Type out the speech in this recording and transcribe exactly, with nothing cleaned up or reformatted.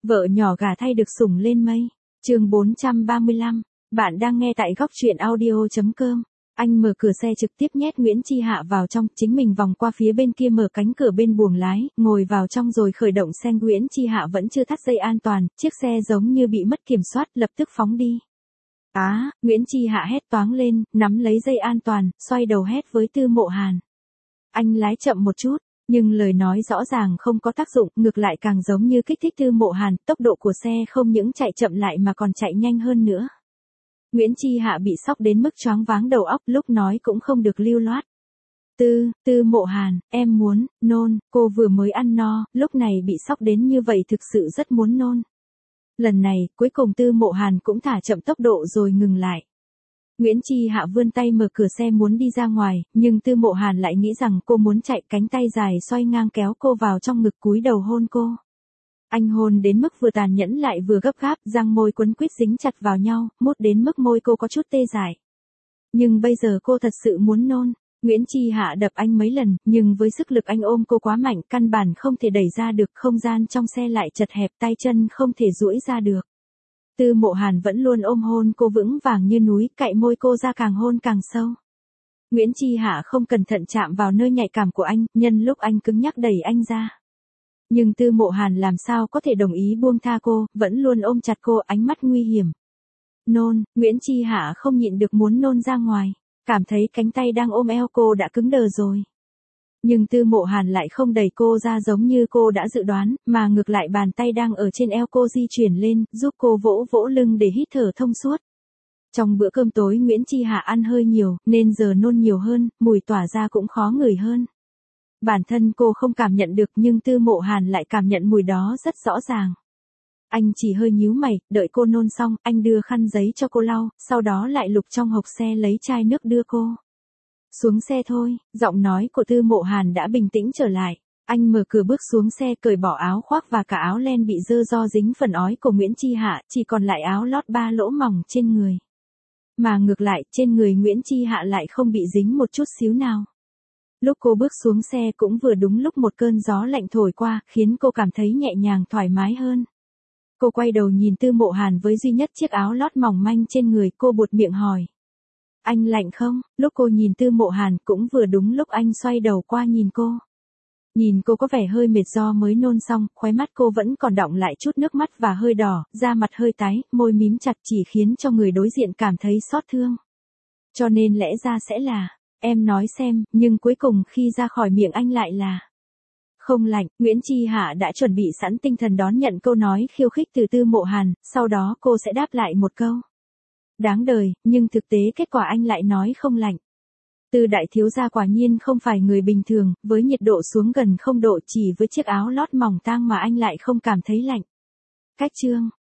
Vợ nhỏ gà thay được sủng lên mây. Chương bốn trăm ba mươi lăm. Bạn đang nghe tại góc truyện audio chấm com. Anh mở cửa xe trực tiếp nhét Nguyễn Chi Hạ vào trong, chính mình vòng qua phía bên kia mở cánh cửa bên buồng lái, ngồi vào trong rồi khởi động xe. Nguyễn Chi Hạ vẫn chưa thắt dây an toàn, chiếc xe giống như bị mất kiểm soát, lập tức phóng đi. Á, à, Nguyễn Chi Hạ hét toáng lên, nắm lấy dây an toàn, xoay đầu hét với Tư Mộ Hàn. Anh lái chậm một chút. Nhưng lời nói rõ ràng không có tác dụng, ngược lại càng giống như kích thích Tư Mộ Hàn, tốc độ của xe không những chạy chậm lại mà còn chạy nhanh hơn nữa. Nguyễn Chi Hạ bị sốc đến mức choáng váng đầu óc, lúc nói cũng không được lưu loát. Tư, Tư Mộ Hàn, em muốn, nôn, cô vừa mới ăn no, lúc này bị sốc đến như vậy thực sự rất muốn nôn. Lần này, cuối cùng Tư Mộ Hàn cũng thả chậm tốc độ rồi ngừng lại. Nguyễn Chi Hạ vươn tay mở cửa xe muốn đi ra ngoài, nhưng Tư Mộ Hàn lại nghĩ rằng cô muốn chạy, cánh tay dài xoay ngang kéo cô vào trong ngực cúi đầu hôn cô. Anh hôn đến mức vừa tàn nhẫn lại vừa gấp gáp, răng môi quấn quýt dính chặt vào nhau, mút đến mức môi cô có chút tê dại. Nhưng bây giờ cô thật sự muốn nôn. Nguyễn Chi Hạ đập anh mấy lần, nhưng với sức lực anh ôm cô quá mạnh, căn bản không thể đẩy ra được, không gian trong xe lại chật hẹp, tay chân không thể duỗi ra được. Tư Mộ Hàn vẫn luôn ôm hôn cô vững vàng như núi, cạy môi cô ra càng hôn càng sâu. Nguyễn Chi Hạ không cẩn thận chạm vào nơi nhạy cảm của anh, nhân lúc anh cứng nhắc đẩy anh ra. Nhưng Tư Mộ Hàn làm sao có thể đồng ý buông tha cô, vẫn luôn ôm chặt cô, ánh mắt nguy hiểm. Nôn, Nguyễn Chi Hạ không nhịn được muốn nôn ra ngoài, cảm thấy cánh tay đang ôm eo cô đã cứng đờ rồi. Nhưng Tư Mộ Hàn lại không đẩy cô ra giống như cô đã dự đoán, mà ngược lại bàn tay đang ở trên eo cô di chuyển lên, giúp cô vỗ vỗ lưng để hít thở thông suốt. Trong bữa cơm tối Nguyễn Chi Hạ ăn hơi nhiều, nên giờ nôn nhiều hơn, mùi tỏa ra cũng khó ngửi hơn. Bản thân cô không cảm nhận được nhưng Tư Mộ Hàn lại cảm nhận mùi đó rất rõ ràng. Anh chỉ hơi nhíu mày, đợi cô nôn xong, anh đưa khăn giấy cho cô lau, sau đó lại lục trong hộc xe lấy chai nước đưa cô. Xuống xe thôi, giọng nói của Tư Mộ Hàn đã bình tĩnh trở lại. Anh mở cửa bước xuống xe, cởi bỏ áo khoác và cả áo len bị dơ do dính phần ói của Nguyễn Chi Hạ, chỉ còn lại áo lót ba lỗ mỏng trên người. Mà ngược lại, trên người Nguyễn Chi Hạ lại không bị dính một chút xíu nào. Lúc cô bước xuống xe cũng vừa đúng lúc một cơn gió lạnh thổi qua, khiến cô cảm thấy nhẹ nhàng thoải mái hơn. Cô quay đầu nhìn Tư Mộ Hàn với duy nhất chiếc áo lót mỏng manh trên người, cô buột miệng hỏi. Anh lạnh không? Lúc cô nhìn Tư Mộ Hàn cũng vừa đúng lúc anh xoay đầu qua nhìn cô. Nhìn cô có vẻ hơi mệt do mới nôn xong, khóe mắt cô vẫn còn đọng lại chút nước mắt và hơi đỏ, da mặt hơi tái, môi mím chặt chỉ khiến cho người đối diện cảm thấy xót thương. Cho nên lẽ ra sẽ là, em nói xem, nhưng cuối cùng khi ra khỏi miệng anh lại là. Không lạnh, Nguyễn Chi Hạ đã chuẩn bị sẵn tinh thần đón nhận câu nói khiêu khích từ Tư Mộ Hàn, sau đó cô sẽ đáp lại một câu. Đáng đời, nhưng thực tế kết quả anh lại nói không lạnh. Tư đại thiếu gia quả nhiên không phải người bình thường, với nhiệt độ xuống gần không độ chỉ với chiếc áo lót mỏng tang mà anh lại không cảm thấy lạnh. Cách chương,